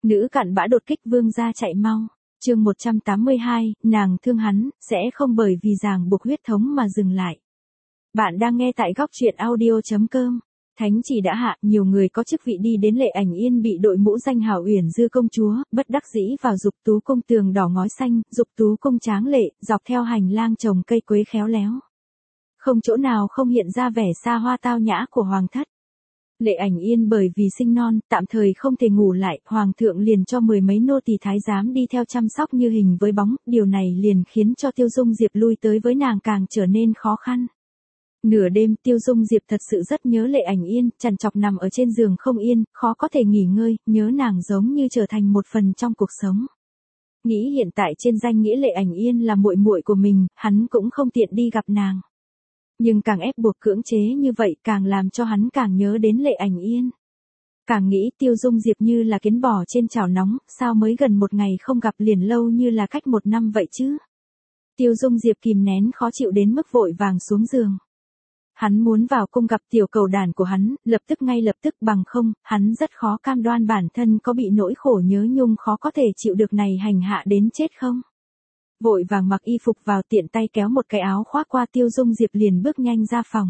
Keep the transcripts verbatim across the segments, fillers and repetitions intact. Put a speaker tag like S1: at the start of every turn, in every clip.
S1: Nữ cặn bã đột kích vương gia chạy mau. Chương một trăm tám mươi hai, nàng thương hắn, sẽ không bởi vì ràng buộc huyết thống mà dừng lại. Bạn đang nghe tại góc truyện audio chấm com. Thánh chỉ đã hạ, nhiều người có chức vị đi đến Lệ Ảnh Yên bị đội mũ danh hào Uyển Dư công chúa, bất đắc dĩ vào Dục Tú cung tường đỏ ngói xanh, Dục Tú cung tráng lệ, dọc theo hành lang trồng cây quế khéo léo. Không chỗ nào không hiện ra vẻ xa hoa tao nhã của hoàng thất. Lệ Ảnh Yên bởi vì sinh non, tạm thời không thể ngủ lại, hoàng thượng liền cho mười mấy nô tỳ thái giám đi theo chăm sóc như hình với bóng, điều này liền khiến cho Tiêu Dung Diệp lui tới với nàng càng trở nên khó khăn. Nửa đêm Tiêu Dung Diệp thật sự rất nhớ Lệ Ảnh Yên, trằn trọc nằm ở trên giường không yên, khó có thể nghỉ ngơi, nhớ nàng giống như trở thành một phần trong cuộc sống. Nghĩ hiện tại trên danh nghĩa Lệ Ảnh Yên là muội muội của mình, hắn cũng không tiện đi gặp nàng. Nhưng càng ép buộc cưỡng chế như vậy càng làm cho hắn càng nhớ đến Lệ Ảnh Yên. Càng nghĩ Tiêu Dung Diệp như là kiến bò trên chảo nóng, sao mới gần một ngày không gặp liền lâu như là cách một năm vậy chứ. Tiêu Dung Diệp kìm nén khó chịu đến mức vội vàng xuống giường. Hắn muốn vào cung gặp tiểu cầu đàn của hắn, lập tức ngay lập tức bằng không, hắn rất khó cam đoan bản thân có bị nỗi khổ nhớ nhung khó có thể chịu được này hành hạ đến chết không. Vội vàng mặc y phục vào tiện tay kéo một cái áo khoác qua Tiêu Dung Diệp liền bước nhanh ra phòng.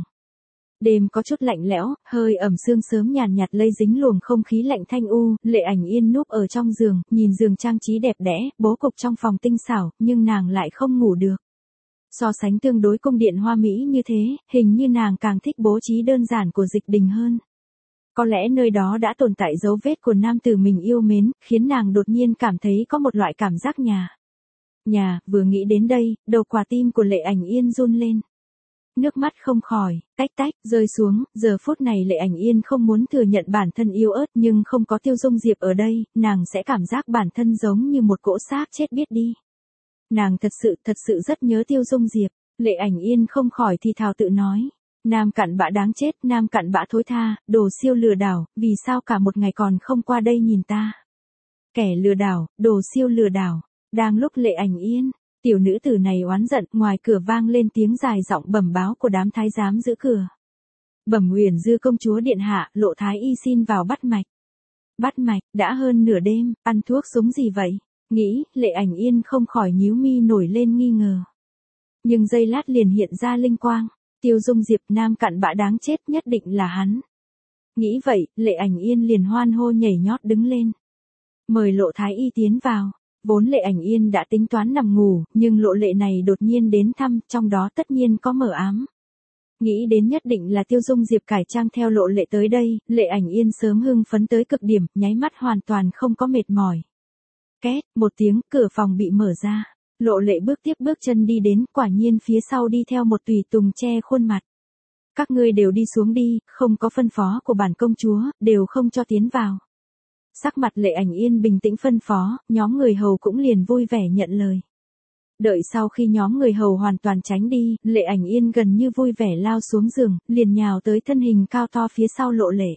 S1: Đêm có chút lạnh lẽo, hơi ẩm sương sớm nhàn nhạt, nhạt lây dính luồng không khí lạnh thanh u, Lệ Ảnh Yên núp ở trong giường, nhìn giường trang trí đẹp đẽ, bố cục trong phòng tinh xảo, nhưng nàng lại không ngủ được. So sánh tương đối cung điện hoa mỹ như thế, hình như nàng càng thích bố trí đơn giản của Dịch Đình hơn. Có lẽ nơi đó đã tồn tại dấu vết của nam tử mình yêu mến, khiến nàng đột nhiên cảm thấy có một loại cảm giác nhà. Nhà, vừa nghĩ đến đây, đầu quả tim của Lệ Ảnh Yên run lên. Nước mắt không khỏi, tách tách, rơi xuống, giờ phút này Lệ Ảnh Yên không muốn thừa nhận bản thân yếu ớt nhưng không có Tiêu Dung Diệp ở đây, nàng sẽ cảm giác bản thân giống như một cỗ xác chết biết đi. Nàng thật sự, thật sự rất nhớ Tiêu Dung Diệp, Lệ Ảnh Yên không khỏi thì thào tự nói. Nam cặn bã đáng chết, nam cặn bã thối tha, đồ siêu lừa đảo, vì sao cả một ngày còn không qua đây nhìn ta. Kẻ lừa đảo, đồ siêu lừa đảo. Đang lúc Lệ Ảnh Yên, tiểu nữ tử này oán giận, ngoài cửa vang lên tiếng dài giọng bẩm báo của đám thái giám giữ cửa. Bẩm Uyển Dư công chúa điện hạ, Lộ thái y xin vào bắt mạch. Bắt mạch, đã hơn nửa đêm, ăn thuốc súng gì vậy? Nghĩ, Lệ Ảnh Yên không khỏi nhíu mi nổi lên nghi ngờ. Nhưng giây lát liền hiện ra linh quang, Tiêu Dung Diệp nam cặn bã đáng chết nhất định là hắn. Nghĩ vậy, Lệ Ảnh Yên liền hoan hô nhảy nhót đứng lên. Mời Lộ thái y tiến vào. Vốn Lệ Ảnh Yên đã tính toán nằm ngủ, nhưng Lộ Lệ này đột nhiên đến thăm, trong đó tất nhiên có mờ ám. Nghĩ đến nhất định là Tiêu Dung Diệp cải trang theo Lộ Lệ tới đây, Lệ Ảnh Yên sớm hưng phấn tới cực điểm, nháy mắt hoàn toàn không có mệt mỏi. Két, một tiếng, cửa phòng bị mở ra. Lộ Lệ bước tiếp bước chân đi đến, quả nhiên phía sau đi theo một tùy tùng che khuôn mặt. Các ngươi đều đi xuống đi, không có phân phó của bản công chúa, đều không cho tiến vào. Sắc mặt Lệ Ảnh Yên bình tĩnh phân phó, nhóm người hầu cũng liền vui vẻ nhận lời. Đợi sau khi nhóm người hầu hoàn toàn tránh đi, Lệ Ảnh Yên gần như vui vẻ lao xuống giường, liền nhào tới thân hình cao to phía sau Lộ Lệ.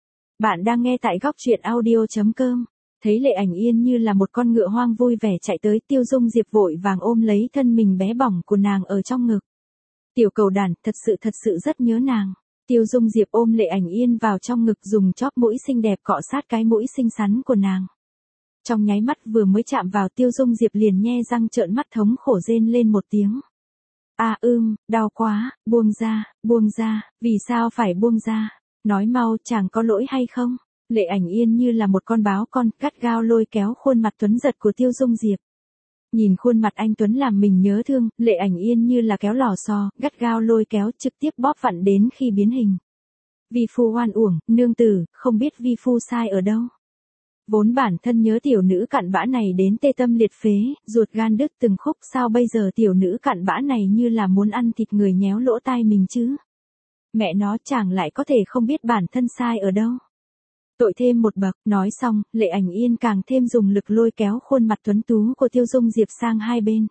S1: Bạn đang nghe tại góc truyện audio chấm com. Thấy Lệ Ảnh Yên như là một con ngựa hoang vui vẻ chạy tới, Tiêu Dung Diệp vội vàng ôm lấy thân mình bé bỏng của nàng ở trong ngực. Tiểu cầu đàn, thật sự thật sự rất nhớ nàng. Tiêu Dung Diệp ôm Lệ Ảnh Yên vào trong ngực dùng chóp mũi xinh đẹp cọ sát cái mũi xinh xắn của nàng. Trong nháy mắt vừa mới chạm vào Tiêu Dung Diệp liền nhe răng trợn mắt thống khổ rên lên một tiếng. À ưm, đau quá, buông ra, buông ra, vì sao phải buông ra, nói mau chàng có lỗi hay không? Lệ Ảnh Yên như là một con báo con, gắt gao lôi kéo khuôn mặt tuấn giật của Tiêu Dung Diệp. Nhìn khuôn mặt anh tuấn làm mình nhớ thương, Lệ Ảnh Yên như là kéo lò xo, gắt gao lôi kéo trực tiếp bóp vặn đến khi biến hình. Vi phu oan uổng, nương tử, không biết vi phu sai ở đâu. Vốn bản thân nhớ tiểu nữ cặn bã này đến tê tâm liệt phế, ruột gan đứt từng khúc, sao bây giờ tiểu nữ cặn bã này như là muốn ăn thịt người nhéo lỗ tai mình chứ. Mẹ nó chàng lại có thể không biết bản thân sai ở đâu. Tội thêm một bậc, nói xong, Lệ Ảnh Yên càng thêm dùng lực lôi kéo khuôn mặt tuấn tú của Tiêu Dung Diệp sang hai bên.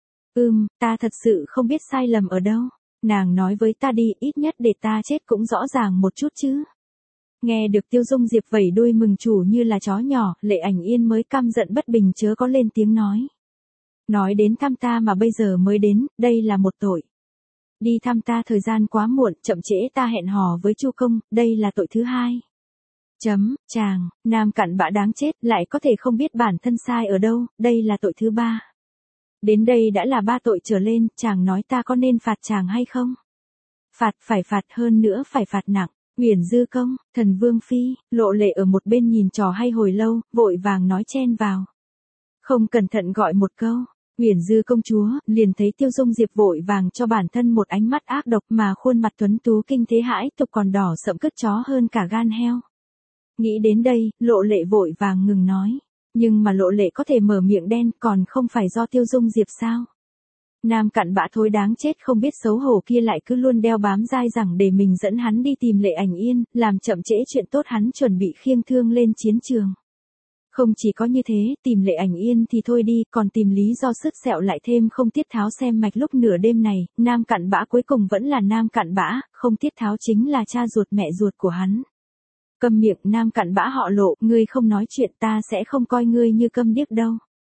S1: Ừm, ta thật sự không biết sai lầm ở đâu. Nàng nói với ta đi, ít nhất để ta chết cũng rõ ràng một chút chứ. Nghe được Tiêu Dung Diệp vẩy đuôi mừng chủ như là chó nhỏ, Lệ Ảnh Yên mới căm giận bất bình chớ có lên tiếng nói. Nói đến thăm ta mà bây giờ mới đến, đây là một tội. Đi thăm ta thời gian quá muộn, chậm trễ ta hẹn hò với Chu công, đây là tội thứ hai. Chấm, chàng, nam cặn bã đáng chết, lại có thể không biết bản thân sai ở đâu, đây là tội thứ ba. Đến đây đã là ba tội trở lên, chàng nói ta có nên phạt chàng hay không? Phạt, phải phạt, hơn nữa phải phạt nặng. Uyển Dư Công, Thần Vương Phi, Lộ Lệ ở một bên nhìn trò hay hồi lâu, vội vàng nói chen vào. Không cẩn thận gọi một câu, Uyển Dư công chúa, liền thấy Tiêu Dung Diệp vội vàng cho bản thân một ánh mắt ác độc mà khuôn mặt tuấn tú kinh thế hãi tục còn đỏ sậm cứt chó hơn cả gan heo. Nghĩ đến đây, Lộ Lệ vội vàng ngừng nói. Nhưng mà Lộ Lệ có thể mở miệng đen còn không phải do Tiêu Dung Diệp sao? Nam cặn bã thối đáng chết không biết xấu hổ kia lại cứ luôn đeo bám dai rằng để mình dẫn hắn đi tìm Lệ Ảnh Yên, làm chậm trễ chuyện tốt hắn chuẩn bị khiêng thương lên chiến trường. Không chỉ có như thế, tìm Lệ Ảnh Yên thì thôi đi, còn tìm lý do sứt sẹo lại thêm không tiết tháo xem mạch lúc nửa đêm này, nam cặn bã cuối cùng vẫn là nam cặn bã, không tiết tháo chính là cha ruột mẹ ruột của hắn. Câm miệng, nam cặn bã họ Lộ, ngươi không nói chuyện ta sẽ không coi ngươi như câm điếc đâu.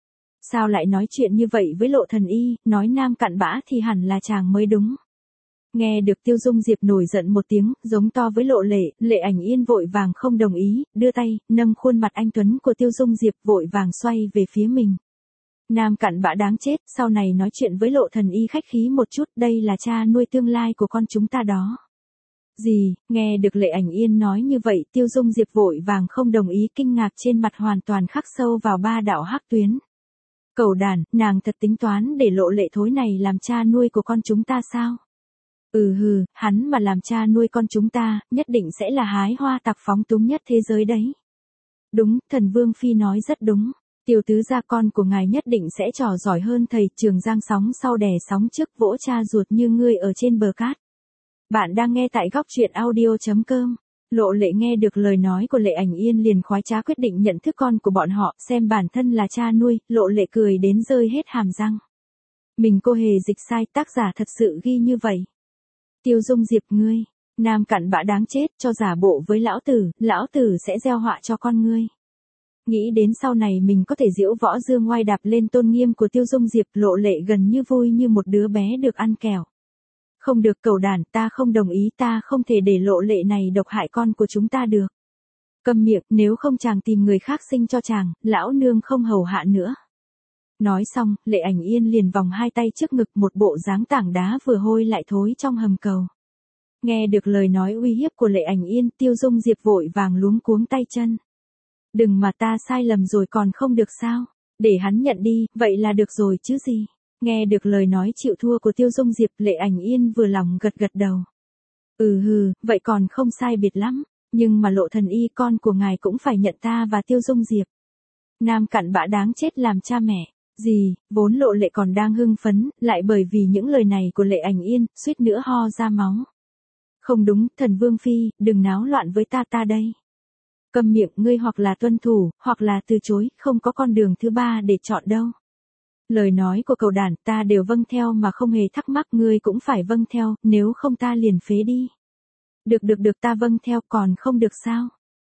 S1: Sao lại nói chuyện như vậy với Lộ thần y, nói nam cặn bã thì hẳn là chàng mới đúng. Nghe được Tiêu Dung Diệp nổi giận một tiếng, giống to với Lộ Lệ, Lệ Ảnh Yên vội vàng không đồng ý, đưa tay, nâng khuôn mặt anh tuấn của Tiêu Dung Diệp vội vàng xoay về phía mình. Nam cặn bã đáng chết, sau này nói chuyện với Lộ thần y khách khí một chút, đây là cha nuôi tương lai của con chúng ta đó. Gì, nghe được Lệ Ảnh Yên nói như vậy, Tiêu Dung Diệp vội vàng không đồng ý, kinh ngạc trên mặt hoàn toàn khắc sâu vào ba đạo hắc tuyến. Cẩu đàn, nàng thật tính toán để Lộ Lệ thối này làm cha nuôi của con chúng ta sao? Ừ hừ, hắn mà làm cha nuôi con chúng ta, nhất định sẽ là hái hoa tặc phóng túng nhất thế giới đấy. Đúng, Thần Vương Phi nói rất đúng. Tiêu tứ gia con của ngài nhất định sẽ trò giỏi hơn thầy Trường Giang sóng sau đè sóng trước vỗ cha ruột như ngươi ở trên bờ cát. Bạn đang nghe tại góc truyện audio chấm com. Lộ Lệ nghe được lời nói của Lệ Ảnh Yên liền khoái trá quyết định nhận thức con của bọn họ, xem bản thân là cha nuôi, Lộ Lệ cười đến rơi hết hàm răng. Mình cô hề dịch sai, tác giả thật sự ghi như vậy. Tiêu Dung Diệp ngươi, nam cặn bã đáng chết, cho giả bộ với lão tử, lão tử sẽ gieo họa cho con ngươi. Nghĩ đến sau này mình có thể diễu võ dương ngoai đạp lên tôn nghiêm của Tiêu Dung Diệp, Lộ Lệ gần như vui như một đứa bé được ăn kẹo. Không được cẩu đàn, ta không đồng ý, ta không thể để Lộ Lệ này độc hại con của chúng ta được. Câm miệng, nếu không chàng tìm người khác sinh cho chàng, lão nương không hầu hạ nữa. Nói xong, Lệ Ảnh Yên liền vòng hai tay trước ngực, một bộ dáng tảng đá vừa hôi lại thối trong hầm cầu. Nghe được lời nói uy hiếp của Lệ Ảnh Yên, Tiêu Dung Diệp vội vàng luống cuống tay chân. Đừng mà ta sai lầm rồi còn không được sao? Để hắn nhận đi, vậy là được rồi chứ gì? Nghe được lời nói chịu thua của Tiêu Dung Diệp, Lệ Ảnh Yên vừa lòng gật gật đầu. Ừ hừ, vậy còn không sai biệt lắm, nhưng mà Lộ thần y con của ngài cũng phải nhận ta và Tiêu Dung Diệp. Nam cặn bã đáng chết làm cha mẹ. Gì, vốn Lộ Lệ còn đang hưng phấn, lại bởi vì những lời này của Lệ Ảnh Yên, suýt nữa ho ra máu. Không đúng, Thần Vương Phi, đừng náo loạn với ta ta đây. Câm miệng, ngươi hoặc là tuân thủ, hoặc là từ chối, không có con đường thứ ba để chọn đâu. Lời nói của cẩu đàn, ta đều vâng theo mà không hề thắc mắc, ngươi cũng phải vâng theo, nếu không ta liền phế đi. Được được được, ta vâng theo, còn không được sao?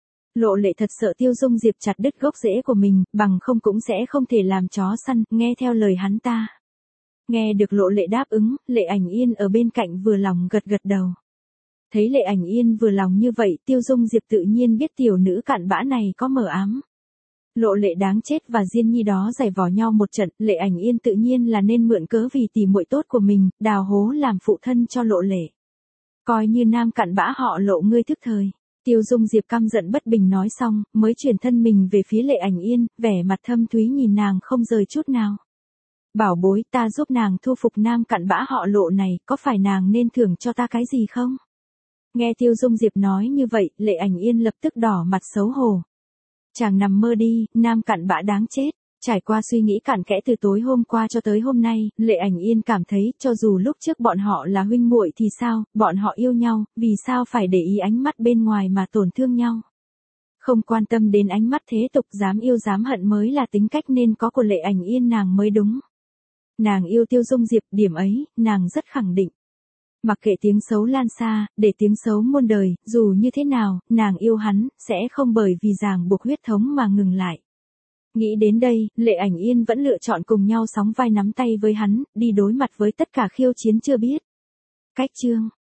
S1: Lộ Lệ thật sợ Tiêu Dung Diệp chặt đứt gốc rễ của mình, bằng không cũng sẽ không thể làm chó săn, nghe theo lời hắn ta. Nghe được Lộ Lệ đáp ứng, Lệ Ảnh Yên ở bên cạnh vừa lòng gật gật đầu. Thấy Lệ Ảnh Yên vừa lòng như vậy, Tiêu Dung Diệp tự nhiên biết tiểu nữ cặn bã này có mờ ám. Lộ Lệ đáng chết và Diên Nhi đó giày vò nhau một trận, Lệ Ảnh Yên tự nhiên là nên mượn cớ vì tỉ muội tốt của mình, đào hố làm phụ thân cho Lộ Lệ. Coi như nam cặn bã họ Lộ ngươi thức thời. Tiêu Dung Diệp căm giận bất bình nói xong, mới chuyển thân mình về phía Lệ Ảnh Yên, vẻ mặt thâm thúy nhìn nàng không rời chút nào. Bảo bối, ta giúp nàng thu phục nam cặn bã họ Lộ này, có phải nàng nên thưởng cho ta cái gì không? Nghe Tiêu Dung Diệp nói như vậy, Lệ Ảnh Yên lập tức đỏ mặt xấu hổ. Chàng nằm mơ đi, nam cặn bã đáng chết. Trải qua suy nghĩ cặn kẽ từ tối hôm qua cho tới hôm nay, Lệ Ảnh Yên cảm thấy, cho dù lúc trước bọn họ là huynh muội thì sao, bọn họ yêu nhau, vì sao phải để ý ánh mắt bên ngoài mà tổn thương nhau. Không quan tâm đến ánh mắt thế tục, dám yêu dám hận mới là tính cách nên có của Lệ Ảnh Yên nàng mới đúng. Nàng yêu Tiêu Dung Diệp, điểm ấy, nàng rất khẳng định. Mặc kệ tiếng xấu lan xa, để tiếng xấu muôn đời, dù như thế nào, nàng yêu hắn, sẽ không bởi vì ràng buộc huyết thống mà ngừng lại. Nghĩ đến đây, Lệ Ảnh Yên vẫn lựa chọn cùng nhau sóng vai nắm tay với hắn, đi đối mặt với tất cả khiêu chiến chưa biết. Cách chương